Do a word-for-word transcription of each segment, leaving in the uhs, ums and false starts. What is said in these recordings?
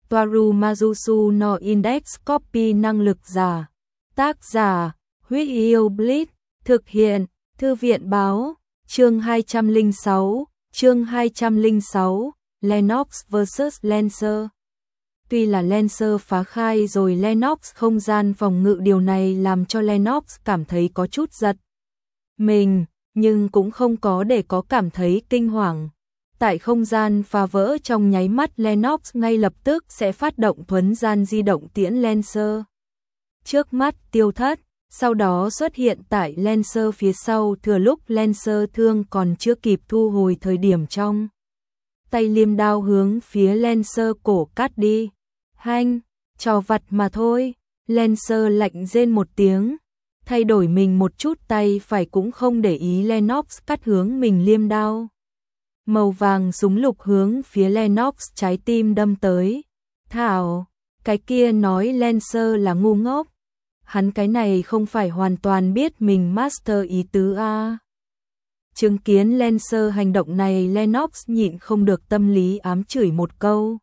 Toaru Majusu no Index Copy năng lực giả. Tác giả, Huyết Yêu Blitz, thực hiện, Thư viện báo, chương hai trăm lẻ sáu, chương hai trăm lẻ sáu, Lennox versus Lancer. Tuy là Lancer phá khai rồi Lennox không gian phòng ngự, điều này làm cho Lennox cảm thấy có chút giật mình, nhưng cũng không có để có cảm thấy kinh hoàng. Tại không gian phá vỡ trong nháy mắt, Lennox ngay lập tức sẽ phát động thuấn gian di động tiễn Lancer. Trước mắt tiêu thất, sau đó xuất hiện tại Lancer phía sau, thừa lúc Lancer thương còn chưa kịp thu hồi thời điểm trong tay liêm đao hướng phía Lancer cổ cắt đi. Hanh, trò vặt mà thôi. Lancer lạnh rên một tiếng, thay đổi mình một chút, tay phải cũng không để ý Lennox cắt hướng mình liêm đao màu vàng súng lục hướng phía Lennox trái tim đâm tới. Thảo, cái kia nói Lancer là ngu ngốc. Hắn cái này không phải hoàn toàn biết mình master ý tứ a. Chứng kiến Lancer hành động này, Lennox nhịn không được tâm lý ám chửi một câu.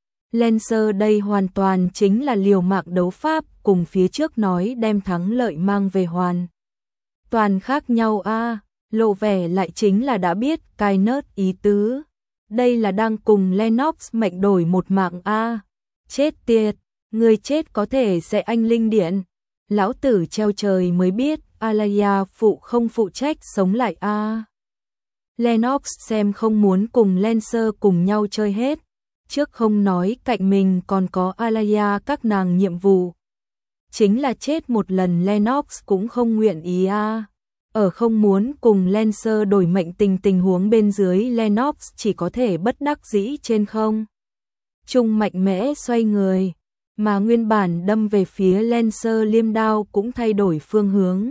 Lancer đây hoàn toàn chính là liều mạng đấu pháp, cùng phía trước nói đem thắng lợi mang về hoàn toàn khác nhau a. Lộ vẻ lại chính là đã biết cai nớt ý tứ. Đây là đang cùng Lennox mệnh đổi một mạng a. Chết tiệt, người chết có thể sẽ anh linh điện. Lão tử treo trời mới biết, Alaya phụ không phụ trách sống lại a. Lennox xem không muốn cùng Lancer cùng nhau chơi hết. Trước không nói cạnh mình còn có Alaya các nàng, nhiệm vụ chính là chết một lần Lennox cũng không nguyện ý a. Ở không muốn cùng Lancer đổi mệnh tình tình huống bên dưới, Lennox chỉ có thể bất đắc dĩ trên không trung mạnh mẽ xoay người, mà nguyên bản đâm về phía Lancer liêm đao cũng thay đổi phương hướng.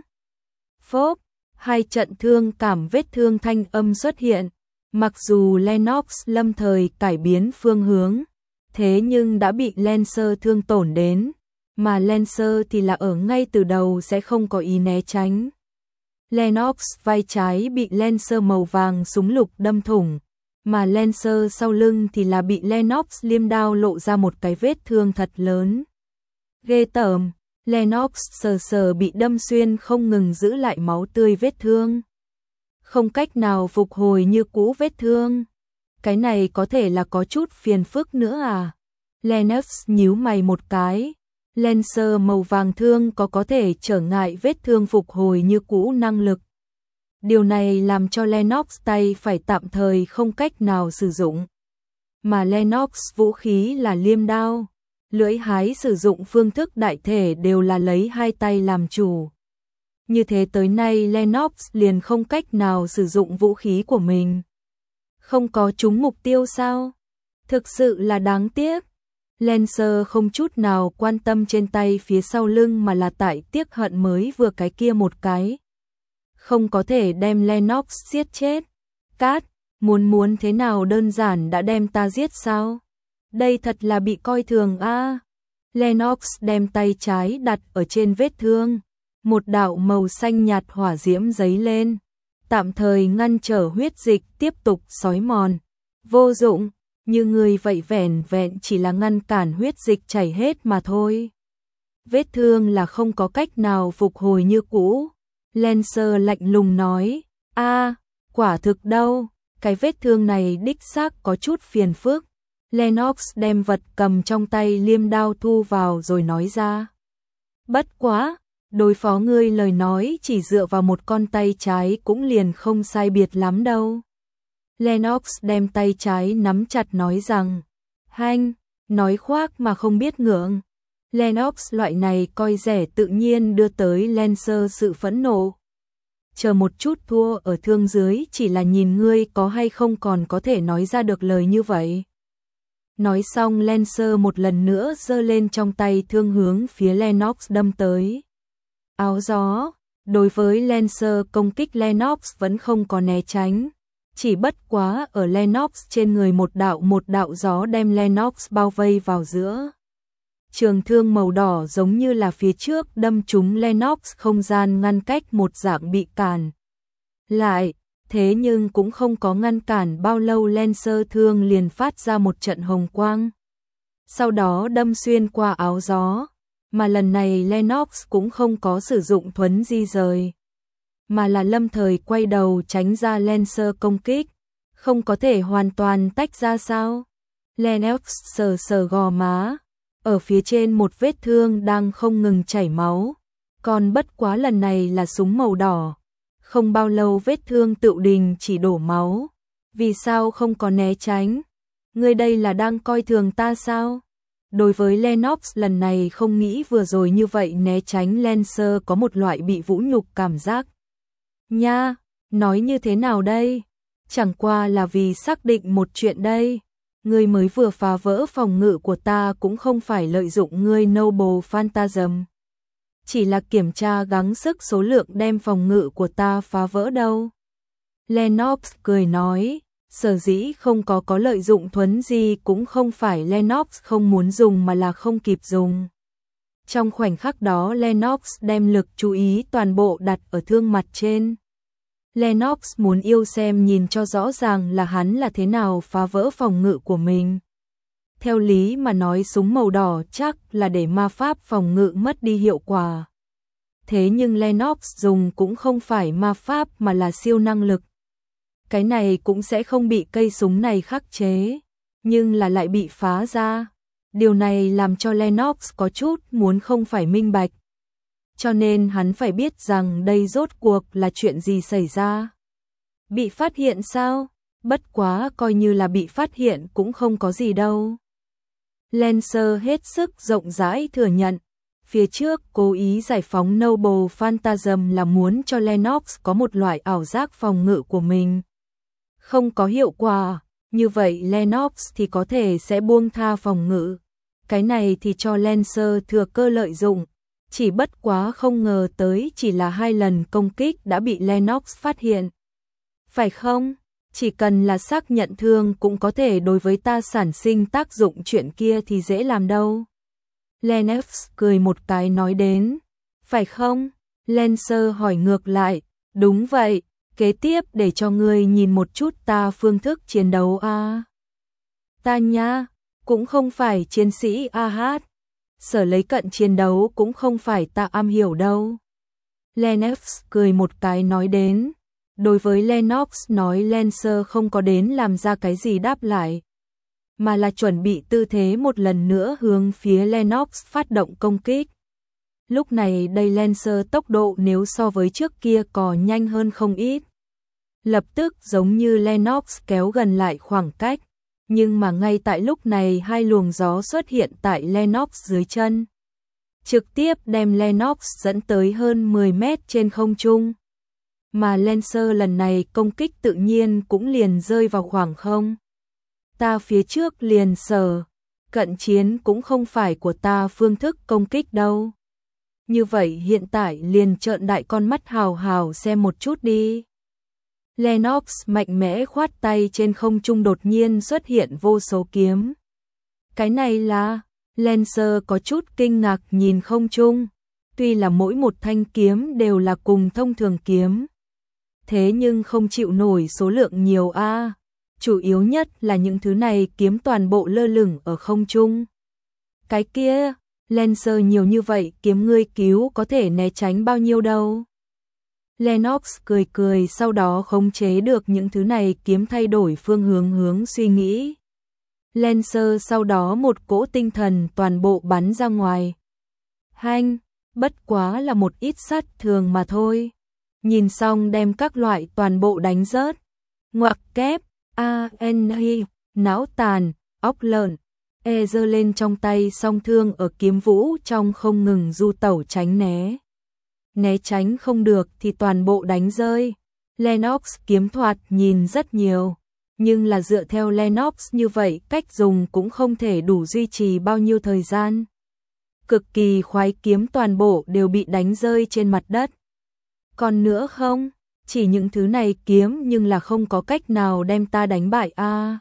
Phốp, hai trận thương cảm vết thương thanh âm xuất hiện. Mặc dù Lennox lâm thời cải biến phương hướng, thế nhưng đã bị Lancer thương tổn đến, mà Lancer thì là ở ngay từ đầu sẽ không có ý né tránh. Lennox vai trái bị Lancer màu vàng súng lục đâm thủng, mà Lancer sau lưng thì là bị Lennox liêm đao lộ ra một cái vết thương thật lớn. Ghê tởm, Lennox sờ sờ bị đâm xuyên không ngừng giữ lại máu tươi vết thương. Không cách nào phục hồi như cũ vết thương. Cái này có thể là có chút phiền phức nữa à? Lennox nhíu mày một cái. Lancer màu vàng thương có có thể trở ngại vết thương phục hồi như cũ năng lực. Điều này làm cho Lennox tay phải tạm thời không cách nào sử dụng. Mà Lennox vũ khí là liêm đao, lưỡi hái sử dụng phương thức đại thể đều là lấy hai tay làm chủ. Như thế tới nay Lennox liền không cách nào sử dụng vũ khí của mình. Không có trúng mục tiêu sao? Thực sự là đáng tiếc. Lancer không chút nào quan tâm trên tay phía sau lưng, mà là tại tiếc hận mới vừa cái kia một cái. Không có thể đem Lennox giết chết. Cát, muốn muốn thế nào đơn giản đã đem ta giết sao? Đây thật là bị coi thường a. À. Lennox đem tay trái đặt ở trên vết thương. Một đạo màu xanh nhạt hỏa diễm giấy lên, tạm thời ngăn trở huyết dịch tiếp tục xói mòn. Vô dụng, như người vậy vẻn vẹn chỉ là ngăn cản huyết dịch chảy hết mà thôi. Vết thương là không có cách nào phục hồi như cũ. Lancer lạnh lùng nói, a, quả thực đâu, cái vết thương này đích xác có chút phiền phức. Lennox đem vật cầm trong tay liêm đao thu vào rồi nói ra. Bất quá, đối phó ngươi lời nói chỉ dựa vào một con tay trái cũng liền không sai biệt lắm đâu. Lennox đem tay trái nắm chặt nói rằng, hanh, nói khoác mà không biết ngượng. Lennox loại này coi rẻ tự nhiên đưa tới Lancer sự phẫn nộ. Chờ một chút, thua ở thương dưới chỉ là nhìn ngươi có hay không còn có thể nói ra được lời như vậy. Nói xong Lancer một lần nữa giơ lên trong tay thương hướng phía Lennox đâm tới. Áo gió, đối với Lancer công kích Lennox vẫn không có né tránh. Chỉ bất quá ở Lennox trên người một đạo một đạo gió đem Lennox bao vây vào giữa. Trường thương màu đỏ giống như là phía trước đâm trúng Lennox, không gian ngăn cách một dạng bị cản lại, thế nhưng cũng không có ngăn cản bao lâu, Lancer thương liền phát ra một trận hồng quang. sau đó đâm xuyên qua áo gió, mà lần này Lennox cũng không có sử dụng thuấn di rời, mà là lâm thời quay đầu tránh ra Lancer công kích, không có thể hoàn toàn tách ra sao? Lennox sờ sờ gò má, ở phía trên một vết thương đang không ngừng chảy máu, còn bất quá lần này là súng màu đỏ, không bao lâu vết thương tựu đình chỉ đổ máu, vì sao không có né tránh? Ngươi đây là đang coi thường ta sao? Đối với Lennox lần này không nghĩ vừa rồi như vậy né tránh Lancer có một loại bị vũ nhục cảm giác. Nha, nói như thế nào đây? Chẳng qua là vì xác định một chuyện đây. Ngươi mới vừa phá vỡ phòng ngự của ta cũng không phải lợi dụng ngươi Noble Phantasm. Chỉ là kiểm tra gắng sức số lượng đem phòng ngự của ta phá vỡ đâu. Lennox cười nói, sở dĩ không có có lợi dụng thuấn di cũng không phải Lennox không muốn dùng mà là không kịp dùng. Trong khoảnh khắc đó Lennox đem lực chú ý toàn bộ đặt ở thương mặt trên. Lennox muốn yêu xem nhìn cho rõ ràng là hắn là thế nào phá vỡ phòng ngự của mình. Theo lý mà nói súng màu đỏ chắc là để ma pháp phòng ngự mất đi hiệu quả. Thế nhưng Lennox dùng cũng không phải ma pháp mà là siêu năng lực. Cái này cũng sẽ không bị cây súng này khắc chế, nhưng là lại bị phá ra. Điều này làm cho Lennox có chút muốn không phải minh bạch. Cho nên hắn phải biết rằng đây rốt cuộc là chuyện gì xảy ra. Bị phát hiện sao? Bất quá coi như là bị phát hiện cũng không có gì đâu. Lancer hết sức rộng rãi thừa nhận. Phía trước cố ý giải phóng Noble Phantasm là muốn cho Lennox có một loại ảo giác phòng ngự của mình. Không có hiệu quả, như vậy Lennox thì có thể sẽ buông tha phòng ngự. Cái này thì cho Lancer thừa cơ lợi dụng. Chỉ bất quá không ngờ tới chỉ là hai lần công kích đã bị Lennox phát hiện. Phải không? Chỉ cần là xác nhận thương cũng có thể đối với ta sản sinh tác dụng chuyện kia thì dễ làm đâu. Lennox cười một cái nói đến. Phải không? Lancer hỏi ngược lại. Đúng vậy, kế tiếp để cho ngươi nhìn một chút ta phương thức chiến đấu a. À. Ta nha, cũng không phải chiến sĩ a hát. Sở lấy cận chiến đấu cũng không phải ta am hiểu đâu. Lennox cười một cái nói đến. Đối với Lennox nói Lancer không có đến làm ra cái gì đáp lại, mà là chuẩn bị tư thế một lần nữa hướng phía Lennox phát động công kích. Lúc này đây Lancer tốc độ nếu so với trước kia còn nhanh hơn không ít. Lập tức giống như Lennox kéo gần lại khoảng cách. Nhưng mà ngay tại lúc này hai luồng gió xuất hiện tại Lennox dưới chân. Trực tiếp đem Lennox dẫn tới hơn mười mét trên không trung. Mà Lancer lần này công kích tự nhiên cũng liền rơi vào khoảng không. Ta phía trước liền sở, cận chiến cũng không phải của ta phương thức công kích đâu. Như vậy hiện tại liền trợn đại con mắt hào hào xem một chút đi. Lennox mạnh mẽ khoát tay trên không trung đột nhiên xuất hiện vô số kiếm. Cái này là, Lancer có chút kinh ngạc nhìn không trung, tuy là mỗi một thanh kiếm đều là cùng thông thường kiếm. Thế nhưng không chịu nổi số lượng nhiều a, à. Chủ yếu nhất là những thứ này kiếm toàn bộ lơ lửng ở không trung. Cái kia, Lancer nhiều như vậy kiếm ngươi cứu có thể né tránh bao nhiêu đâu. Lennox cười cười sau đó khống chế được những thứ này kiếm thay đổi phương hướng hướng suy nghĩ. Lancer sau đó một cỗ tinh thần toàn bộ bắn ra ngoài. Hanh, bất quá là một ít sát thường mà thôi. Nhìn xong đem các loại toàn bộ đánh rớt. Ngoặc kép, a n hi, não tàn, óc lợn. E giơ lên trong tay song thương ở kiếm vũ trong không ngừng du tẩu tránh né. Né tránh không được thì toàn bộ đánh rơi. Lennox kiếm thoạt nhìn rất nhiều, nhưng là dựa theo Lennox như vậy cách dùng cũng không thể đủ duy trì bao nhiêu thời gian. Cực kỳ khoái kiếm toàn bộ đều bị đánh rơi trên mặt đất. Còn nữa không? Chỉ những thứ này kiếm nhưng là không có cách nào đem ta đánh bại a. À.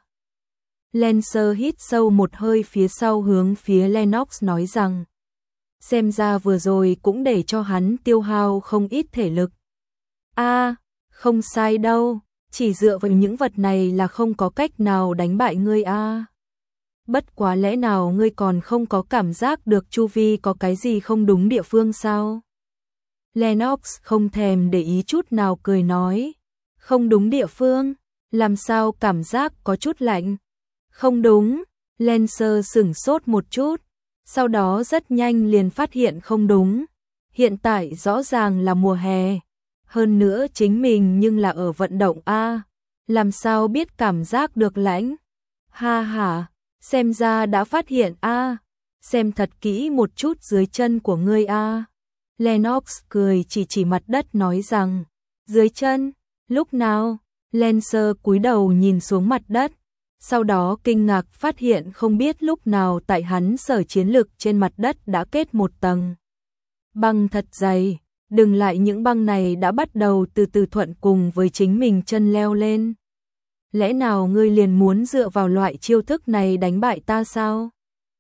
Lancer hít sâu một hơi phía sau hướng phía Lennox nói rằng. Xem ra vừa rồi cũng để cho hắn tiêu hao không ít thể lực. A, à, không sai đâu, chỉ dựa vào những vật này là không có cách nào đánh bại ngươi a. À. bất quá lẽ nào ngươi còn không có cảm giác được chu vi có cái gì không đúng địa phương sao? Lennox không thèm để ý chút nào cười nói, không đúng địa phương, làm sao cảm giác có chút lạnh? Không đúng, Lancer sửng sốt một chút, sau đó rất nhanh liền phát hiện không đúng. Hiện tại rõ ràng là mùa hè, hơn nữa chính mình nhưng là ở vận động a, làm sao biết cảm giác được lạnh? Ha ha, xem ra đã phát hiện a, xem thật kỹ một chút dưới chân của ngươi a. Lennox cười chỉ chỉ mặt đất nói rằng, dưới chân, lúc nào? Lancer cúi đầu nhìn xuống mặt đất, sau đó kinh ngạc phát hiện không biết lúc nào tại hắn sở chiến lực trên mặt đất đã kết một tầng băng thật dày, đừng lại những băng này đã bắt đầu từ từ thuận cùng với chính mình chân leo lên. Lẽ nào ngươi liền muốn dựa vào loại chiêu thức này đánh bại ta sao?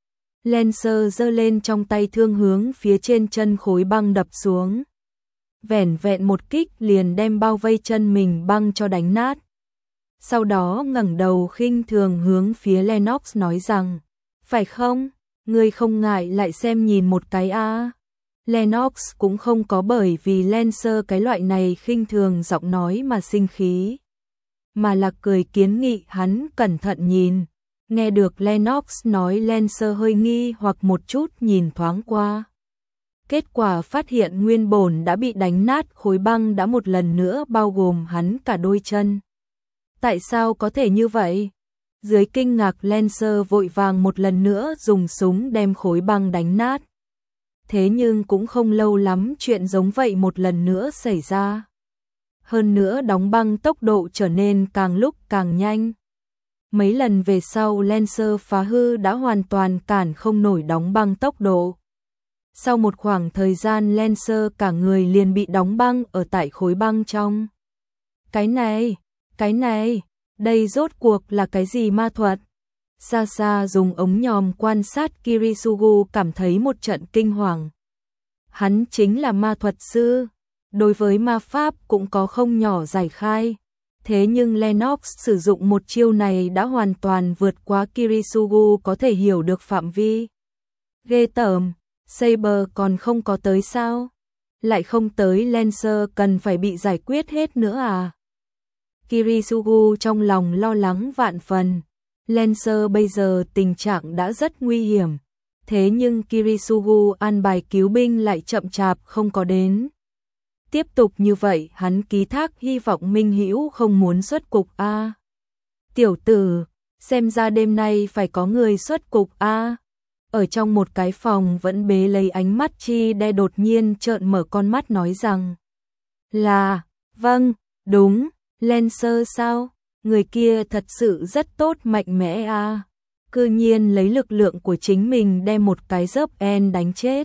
Lancer giơ lên trong tay thương hướng phía trên chân khối băng đập xuống. Vẻn vẹn một kích liền đem bao vây chân mình băng cho đánh nát. Sau đó ngẩng đầu khinh thường hướng phía Lennox nói rằng, phải không, ngươi không ngại lại xem nhìn một cái a. À. Lennox cũng không có bởi vì Lancer cái loại này khinh thường giọng nói mà sinh khí, mà là cười kiến nghị hắn cẩn thận nhìn. Nghe được Lennox nói, Lancer hơi nghi hoặc một chút nhìn thoáng qua. Kết quả phát hiện nguyên bổn đã bị đánh nát khối băng đã một lần nữa bao gồm hắn cả đôi chân. Tại sao có thể như vậy? Dưới kinh ngạc, Lancer vội vàng một lần nữa dùng súng đem khối băng đánh nát. Thế nhưng cũng không lâu lắm chuyện giống vậy một lần nữa xảy ra. Hơn nữa đóng băng tốc độ trở nên càng lúc càng nhanh. Mấy lần về sau, Lancer phá hư đã hoàn toàn cản không nổi đóng băng tốc độ. Sau một khoảng thời gian, Lancer cả người liền bị đóng băng ở tại khối băng trong. Cái này, cái này, đây rốt cuộc là cái gì ma thuật? Xa xa dùng ống nhòm quan sát, Kirisugu cảm thấy một trận kinh hoàng. Hắn chính là ma thuật sư, đối với ma pháp cũng có không nhỏ giải khai. Thế nhưng Lennox sử dụng một chiêu này đã hoàn toàn vượt quá Kirisugu có thể hiểu được phạm vi. Ghê tởm, Saber còn không có tới sao? Lại không tới, Lancer cần phải bị giải quyết hết nữa à? Kirisugu trong lòng lo lắng vạn phần. Lancer bây giờ tình trạng đã rất nguy hiểm. Thế nhưng Kirisugu an bài cứu binh lại chậm chạp không có đến. Tiếp tục như vậy, hắn ký thác hy vọng Minh Hữu không muốn xuất cục a. À. Tiểu tử, xem ra đêm nay phải có người xuất cục a. À. Ở trong một cái phòng vẫn bế lấy ánh mắt Chi Đe đột nhiên trợn mở con mắt nói rằng, là, vâng, đúng, Lancer sao? Người kia thật sự rất tốt, mạnh mẽ a. À. Cư nhiên lấy lực lượng của chính mình đem một cái dớp en đánh chết.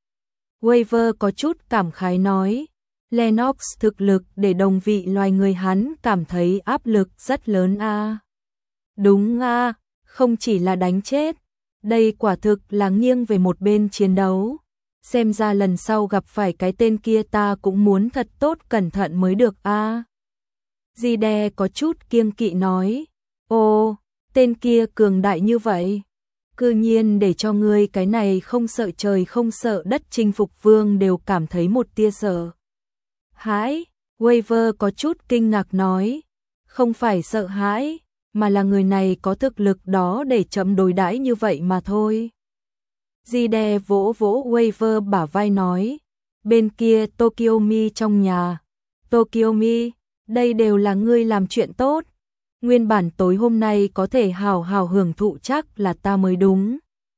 Waver có chút cảm khái nói, Lennox thực lực để đồng vị loài người hắn cảm thấy áp lực rất lớn a. À. Đúng a, à, không chỉ là đánh chết, đây quả thực là nghiêng về một bên chiến đấu. Xem ra lần sau gặp phải cái tên kia ta cũng muốn thật tốt cẩn thận mới được a. À. Zide có chút kiêng kỵ nói, ô, tên kia cường đại như vậy, cư nhiên để cho ngươi cái này không sợ trời không sợ đất chinh phục vương đều cảm thấy một tia sợ hãi. Waver có chút kinh ngạc nói, không phải sợ hãi, mà là người này có thực lực đó để chậm đối đãi như vậy mà thôi. Zide vỗ vỗ Waver bả vai nói, bên kia Tokyomi trong nhà, Tokyomi, đây đều là ngươi làm chuyện tốt. Nguyên bản tối hôm nay có thể hào hào hưởng thụ chắc là ta mới đúng.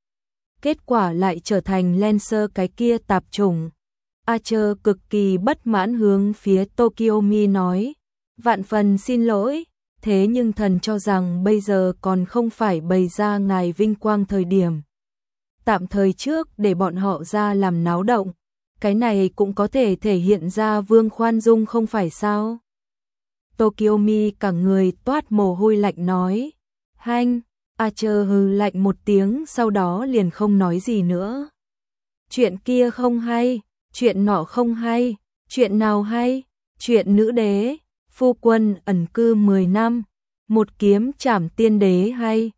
Kết quả lại trở thành Lancer cái kia tạp chủng. Archer cực kỳ bất mãn hướng phía Tokyomi nói, vạn phần xin lỗi, thế nhưng thần cho rằng bây giờ còn không phải bày ra ngài vinh quang thời điểm. Tạm thời trước để bọn họ ra làm náo động, cái này cũng có thể thể hiện ra vương khoan dung không phải sao? Tokyomi cả người toát mồ hôi lạnh nói, hanh. Archer hừ lạnh một tiếng, sau đó liền không nói gì nữa. Chuyện kia không hay, chuyện nọ không hay, chuyện nào hay? Chuyện nữ đế, phu quân ẩn cư mười năm, một kiếm trảm tiên đế hay,